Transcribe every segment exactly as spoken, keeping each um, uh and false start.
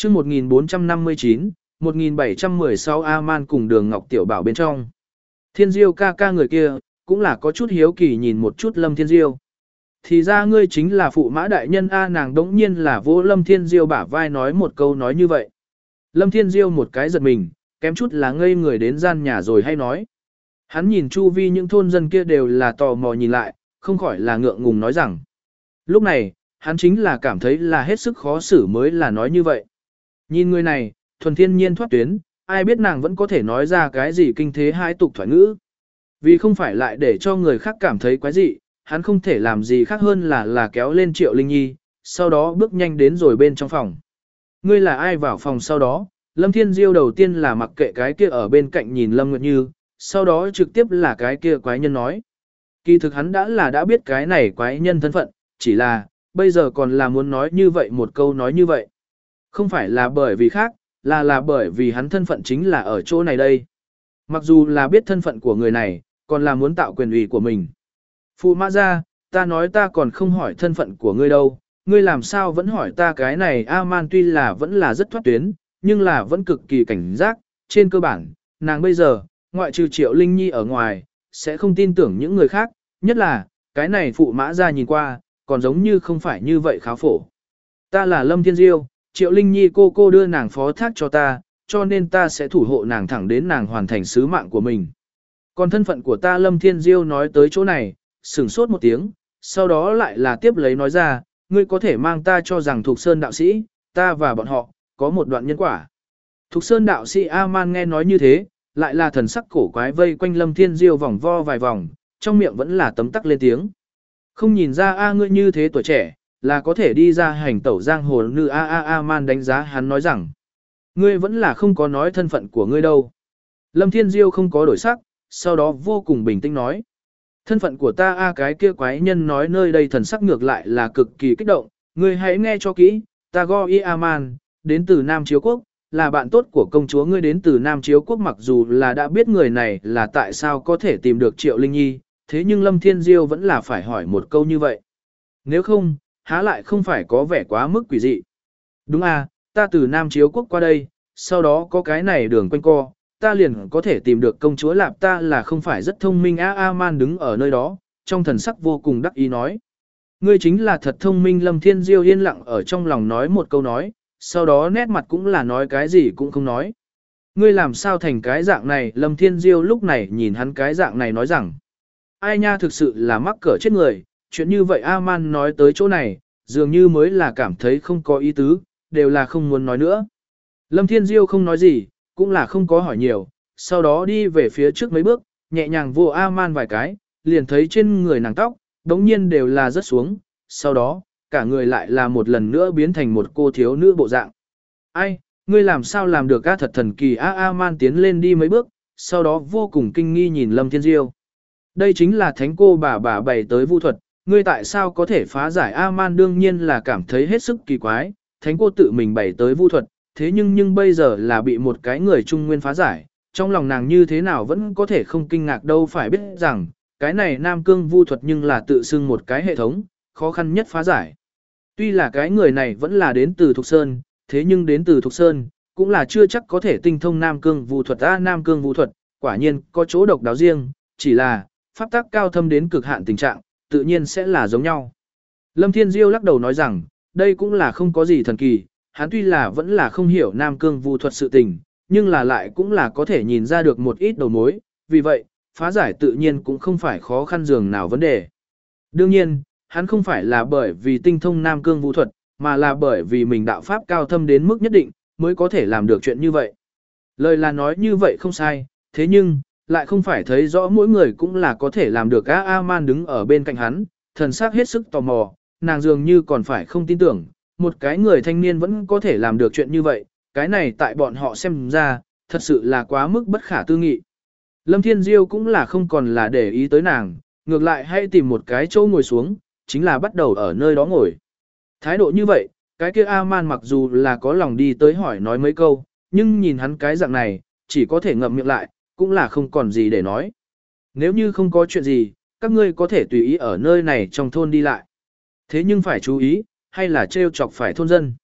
chương một nghìn bốn trăm năm mươi chín, một nghìn bảy trăm mười sáu A-man cùng đường Ngọc Tiểu Bảo bên trong. Thiên Diêu ca ca người kia, cũng là có chút hiếu kỳ nhìn một chút Lâm Thiên Diêu. Thì ra ngươi chính là phụ mã đại nhân A, nàng đống nhiên là vô Lâm Thiên Diêu bả vai nói một câu nói như vậy. Lâm Thiên Diêu một cái giật mình, kém chút là ngây người đến gian nhà rồi hay nói. Hắn nhìn chu vi những thôn dân kia đều là tò mò nhìn lại, không khỏi là ngượng ngùng nói rằng. Lúc này, hắn chính là cảm thấy là hết sức khó xử mới là nói như vậy. Nhìn người này, thuần thiên nhiên thoát tuyến, ai biết nàng vẫn có thể nói ra cái gì kinh thế hai tục thoại ngữ. Vì không phải lại để cho người khác cảm thấy quái dị, hắn không thể làm gì khác hơn là là kéo lên Triệu Linh Nhi, sau đó bước nhanh đến rồi bên trong phòng. Ngươi là ai vào phòng sau đó, Lâm Thiên Diêu đầu tiên là mặc kệ cái kia ở bên cạnh nhìn Lâm Nguyệt Như, sau đó trực tiếp là cái kia quái nhân nói. Kỳ thực hắn đã là đã biết cái này quái nhân thân phận, chỉ là, bây giờ còn là muốn nói như vậy một câu nói như vậy. Không phải là bởi vì khác, là là bởi vì hắn thân phận chính là ở chỗ này đây. Mặc dù là biết thân phận của người này, còn là muốn tạo quyền ủy của mình. Phụ mã ra, ta nói ta còn không hỏi thân phận của ngươi đâu, ngươi làm sao vẫn hỏi ta cái này A-man tuy là vẫn là rất thoát tuyến, nhưng là vẫn cực kỳ cảnh giác, trên cơ bản, nàng bây giờ, ngoại trừ Triệu Linh Nhi ở ngoài, sẽ không tin tưởng những người khác, nhất là, cái này phụ mã ra nhìn qua, còn giống như không phải như vậy khá phổ. Ta là Lâm Thiên Diêu, Triệu Linh Nhi cô cô đưa nàng phó thác cho ta, cho nên ta sẽ thủ hộ nàng thẳng đến nàng hoàn thành sứ mạng của mình. Còn thân phận của ta Lâm Thiên Diêu nói tới chỗ này, sửng sốt một tiếng, sau đó lại là tiếp lấy nói ra, ngươi có thể mang ta cho rằng Thục Sơn đạo sĩ, ta và bọn họ, có một đoạn nhân quả. Thục Sơn đạo sĩ A-man nghe nói như thế, lại là thần sắc cổ quái vây quanh Lâm Thiên Diêu vòng vo vài vòng, trong miệng vẫn là tấm tắc lên tiếng. Không nhìn ra A ngươi như thế tuổi trẻ, là có thể đi ra hành tẩu giang hồ nữ A A A-man đánh giá hắn nói rằng, ngươi vẫn là không có nói thân phận của ngươi đâu. Lâm Thiên Diêu không có đổi sắc, sau đó vô cùng bình tĩnh nói. Thân phận của ta A cái kia quái nhân nói nơi đây thần sắc ngược lại là cực kỳ kích động, ngươi hãy nghe cho kỹ, ta Go I A-man, đến từ Nam Chiếu Quốc, là bạn tốt của công chúa ngươi đến từ Nam Chiếu Quốc mặc dù là đã biết người này là tại sao có thể tìm được Triệu Linh Nhi, thế nhưng Lâm Thiên Diêu vẫn là phải hỏi một câu như vậy. Nếu không, há lại không phải có vẻ quá mức quỷ dị. Đúng à, ta từ Nam Chiếu Quốc qua đây, sau đó có cái này đường quanh co, ta liền có thể tìm được công chúa Lạp ta là không phải rất thông minh A A-man đứng ở nơi đó, trong thần sắc vô cùng đắc ý nói. Ngươi chính là thật thông minh Lâm Thiên Diêu yên lặng ở trong lòng nói một câu nói, sau đó nét mặt cũng là nói cái gì cũng không nói. Ngươi làm sao thành cái dạng này Lâm Thiên Diêu lúc này nhìn hắn cái dạng này nói rằng. Ai nha thực sự là mắc cỡ chết người, chuyện như vậy A-man nói tới chỗ này, dường như mới là cảm thấy không có ý tứ, đều là không muốn nói nữa. Lâm Thiên Diêu không nói gì, cũng là không có hỏi nhiều, sau đó đi về phía trước mấy bước, nhẹ nhàng vô A-man vài cái, liền thấy trên người nàng tóc, đống nhiên đều là rớt xuống, sau đó, cả người lại là một lần nữa biến thành một cô thiếu nữ bộ dạng. Ai, ngươi làm sao làm được A thật thần kỳ A A-man tiến lên đi mấy bước, sau đó vô cùng kinh nghi nhìn Lâm Thiên Diêu. Đây chính là thánh cô bà bà bày tới vu thuật, ngươi tại sao có thể phá giải A-man đương nhiên là cảm thấy hết sức kỳ quái, thánh cô tự mình bày tới vu thuật, thế nhưng nhưng bây giờ là bị một cái người trung nguyên phá giải, trong lòng nàng như thế nào vẫn có thể không kinh ngạc đâu phải biết rằng, cái này Nam Cương vu thuật nhưng là tự xưng một cái hệ thống, khó khăn nhất phá giải. Tuy là cái người này vẫn là đến từ Thục Sơn, thế nhưng đến từ Thục Sơn, cũng là chưa chắc có thể tinh thông Nam Cương vu thuật A Nam Cương vu thuật, quả nhiên có chỗ độc đáo riêng, chỉ là, pháp tắc cao thâm đến cực hạn tình trạng, tự nhiên sẽ là giống nhau. Lâm Thiên Diêu lắc đầu nói rằng, đây cũng là không có gì thần kỳ, hắn tuy là vẫn là không hiểu Nam Cương vu thuật sự tình, nhưng là lại cũng là có thể nhìn ra được một ít đầu mối, vì vậy, phá giải tự nhiên cũng không phải khó khăn dường nào vấn đề. Đương nhiên, hắn không phải là bởi vì tinh thông Nam Cương vu thuật, mà là bởi vì mình đạo pháp cao thâm đến mức nhất định, mới có thể làm được chuyện như vậy. Lời là nói như vậy không sai, thế nhưng, lại không phải thấy rõ mỗi người cũng là có thể làm được. A A-man đứng ở bên cạnh hắn, thần sắc hết sức tò mò, nàng dường như còn phải không tin tưởng, một cái người thanh niên vẫn có thể làm được chuyện như vậy, cái này tại bọn họ xem ra, thật sự là quá mức bất khả tư nghị. Lâm Thiên Diêu cũng là không còn là để ý tới nàng, ngược lại hay tìm một cái chỗ ngồi xuống, chính là bắt đầu ở nơi đó ngồi. Thái độ như vậy, cái kia A-man mặc dù là có lòng đi tới hỏi nói mấy câu, nhưng nhìn hắn cái dạng này, chỉ có thể ngậm miệng lại, cũng là không còn gì để nói. Nếu như không có chuyện gì, các ngươi có thể tùy ý ở nơi này trong thôn đi lại. Thế nhưng phải chú ý, hay là trêu chọc phải thôn dân.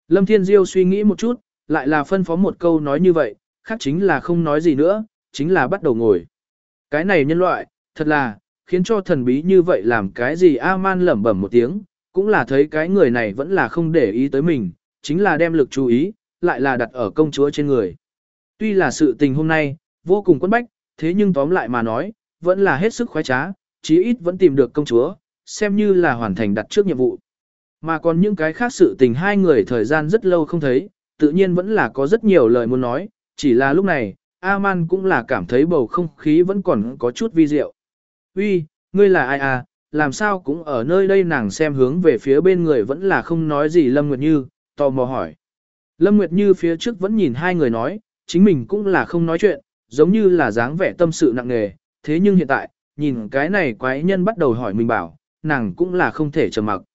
Lâm Thiên Diêu suy nghĩ một chút, lại là phân phó một câu nói như vậy, khác chính là không nói gì nữa, chính là bắt đầu ngồi. Cái này nhân loại, thật là, khiến cho thần bí như vậy làm cái gì A-man lẩm bẩm một tiếng, cũng là thấy cái người này vẫn là không để ý tới mình, chính là đem lực chú ý, lại là đặt ở công chúa trên người. Tuy là sự tình hôm nay, vô cùng quấn bách, thế nhưng tóm lại mà nói, vẫn là hết sức khoái trá, chí ít vẫn tìm được công chúa, xem như là hoàn thành đặt trước nhiệm vụ. Mà còn những cái khác sự tình hai người thời gian rất lâu không thấy, tự nhiên vẫn là có rất nhiều lời muốn nói, chỉ là lúc này, A-man cũng là cảm thấy bầu không khí vẫn còn có chút vi diệu. Uy, ngươi là ai à, làm sao cũng ở nơi đây nàng xem hướng về phía bên người vẫn là không nói gì Lâm Nguyệt Như, tò mò hỏi. Lâm Nguyệt Như phía trước vẫn nhìn hai người nói, chính mình cũng là không nói chuyện, giống như là dáng vẻ tâm sự nặng nề, thế nhưng hiện tại, nhìn cái này quái nhân bắt đầu hỏi mình bảo, nàng cũng là không thể trầm mặc.